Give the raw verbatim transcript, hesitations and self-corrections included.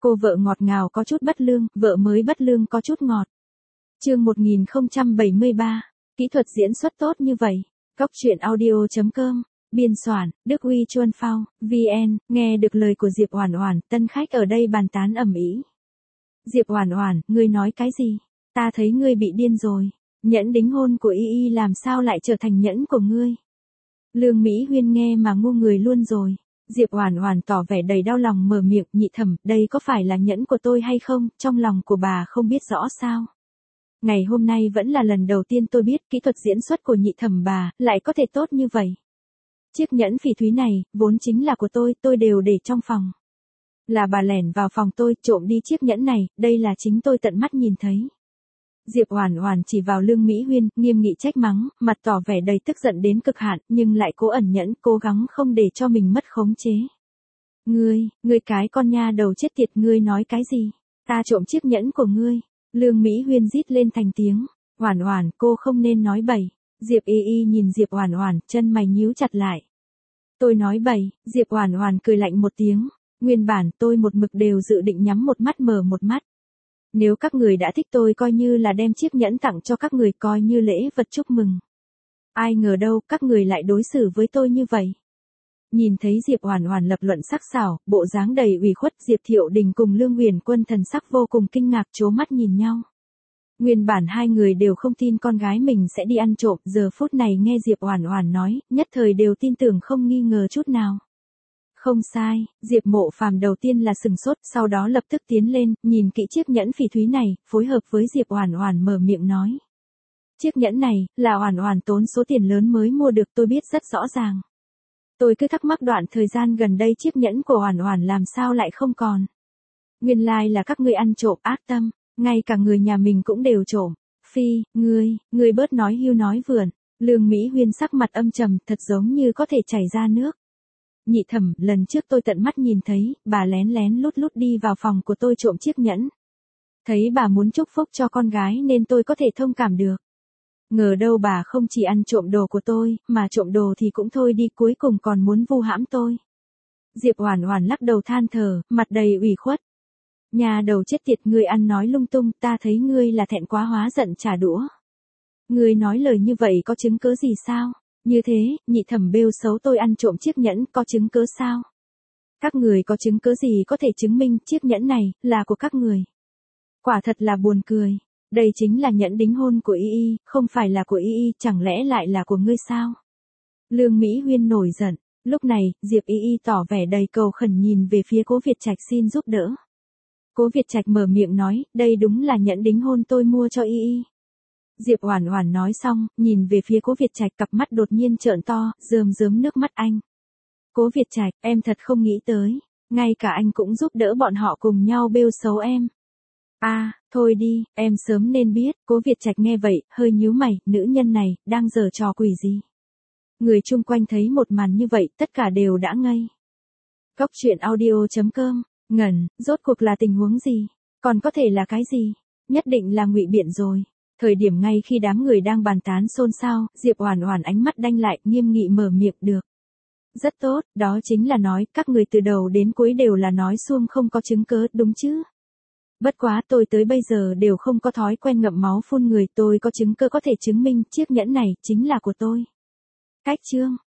Cô vợ ngọt ngào có chút bất lương, vợ mới bất lương có chút ngọt. Chương một nghìn không trăm bảy mươi ba. Kỹ thuật diễn xuất tốt như vậy. Góc truyện audio chấm com. Biên soạn, Đức Uy Chuân Phao, vê en. Nghe được lời của Diệp Oản Oản, tân khách ở đây bàn tán ầm ĩ. Diệp Oản Oản, ngươi nói cái gì? Ta thấy ngươi bị điên rồi. Nhẫn đính hôn của Y Y làm sao lại trở thành nhẫn của ngươi? Lương Mỹ Huyên nghe mà ngu người luôn rồi. Diệp Oản Oản tỏ vẻ đầy đau lòng mở miệng, nhị thẩm, đây có phải là nhẫn của tôi hay không, trong lòng của bà không biết rõ sao? Ngày hôm nay vẫn là lần đầu tiên tôi biết kỹ thuật diễn xuất của nhị thẩm bà, lại có thể tốt như vậy. Chiếc nhẫn phỉ thúy này, vốn chính là của tôi, tôi đều để trong phòng. Là bà lẻn vào phòng tôi, trộm đi chiếc nhẫn này, đây là chính tôi tận mắt nhìn thấy. Diệp Oản Oản chỉ vào Lương Mỹ Huyên, nghiêm nghị trách mắng, mặt tỏ vẻ đầy tức giận đến cực hạn, nhưng lại cố ẩn nhẫn, cố gắng không để cho mình mất khống chế. Ngươi, ngươi cái con nha đầu chết tiệt, ngươi nói cái gì? Ta trộm chiếc nhẫn của ngươi. Lương Mỹ Huyên rít lên thành tiếng. Oản Oản, cô không nên nói bậy. Diệp Y Y nhìn Diệp Oản Oản, chân mày nhíu chặt lại. Tôi nói bậy? Diệp Oản Oản cười lạnh một tiếng. Nguyên bản tôi một mực đều dự định nhắm một mắt mở một mắt. Nếu các người đã thích tôi coi như là đem chiếc nhẫn tặng cho các người coi như lễ vật chúc mừng. Ai ngờ đâu, các người lại đối xử với tôi như vậy. Nhìn thấy Diệp Oản Oản lập luận sắc sảo, bộ dáng đầy ủy khuất, Diệp Thiệu Đình cùng Lương Huyền Quân thần sắc vô cùng kinh ngạc trố mắt nhìn nhau. Nguyên bản hai người đều không tin con gái mình sẽ đi ăn trộm, giờ phút này nghe Diệp Oản Oản nói, nhất thời đều tin tưởng không nghi ngờ chút nào. Không sai, Diệp Mộ Phàm đầu tiên là sừng sốt, sau đó lập tức tiến lên, nhìn kỹ chiếc nhẫn phỉ thúy này, phối hợp với Diệp Oản Oản mở miệng nói. Chiếc nhẫn này, là Oản Oản tốn số tiền lớn mới mua được, tôi biết rất rõ ràng. Tôi cứ thắc mắc đoạn thời gian gần đây chiếc nhẫn của Oản Oản làm sao lại không còn. Nguyên lai là các ngươi ăn trộm, ác tâm, ngay cả người nhà mình cũng đều trộm. Phi, ngươi, ngươi bớt nói hưu nói vượn. Lương Mỹ Huyên sắc mặt âm trầm, thật giống như có thể chảy ra nước. Nhị thẩm, lần trước tôi tận mắt nhìn thấy, bà lén lén lút lút đi vào phòng của tôi trộm chiếc nhẫn. Thấy bà muốn chúc phúc cho con gái nên tôi có thể thông cảm được. Ngờ đâu bà không chỉ ăn trộm đồ của tôi, mà trộm đồ thì cũng thôi đi, cuối cùng còn muốn vu hãm tôi. Diệp Oản Oản lắc đầu than thở, mặt đầy ủy khuất. Nhà đầu chết tiệt, ngươi ăn nói lung tung, ta thấy ngươi là thẹn quá hóa giận trả đũa. Ngươi nói lời như vậy có chứng cứ gì sao? Như thế, nhị thẩm bêu xấu tôi ăn trộm chiếc nhẫn, có chứng cứ sao? Các người có chứng cứ gì có thể chứng minh chiếc nhẫn này là của các người? Quả thật là buồn cười. Đây chính là nhẫn đính hôn của Y Y, không phải là của Y Y, chẳng lẽ lại là của ngươi sao? Lương Mỹ Huyên nổi giận. Lúc này, Diệp Y Y tỏ vẻ đầy cầu khẩn nhìn về phía Cố Việt Trạch xin giúp đỡ. Cố Việt Trạch mở miệng nói, đây đúng là nhẫn đính hôn tôi mua cho Y Y. Diệp Oản Oản nói xong, nhìn về phía Cố Việt Trạch, cặp mắt đột nhiên trợn to, rơm rớm nước mắt anh. Cố Việt Trạch, em thật không nghĩ tới, ngay cả anh cũng giúp đỡ bọn họ cùng nhau bêu xấu em. A, à, thôi đi, em sớm nên biết. Cố Việt Trạch nghe vậy, hơi nhíu mày, nữ nhân này đang giở trò quỷ gì? Người chung quanh thấy một màn như vậy, tất cả đều đã ngây. Góc truyện audio chấm com. Ngẩn, rốt cuộc là tình huống gì? Còn có thể là cái gì? Nhất định là ngụy biện rồi. Thời điểm ngay khi đám người đang bàn tán xôn xao, Diệp Oản Oản ánh mắt đanh lại, nghiêm nghị mở miệng, được. Rất tốt, đó chính là nói, các người từ đầu đến cuối đều là nói suông không có chứng cứ, đúng chứ? Bất quá tôi tới bây giờ đều không có thói quen ngậm máu phun người, tôi có chứng cứ có thể chứng minh chiếc nhẫn này chính là của tôi. Cách chương.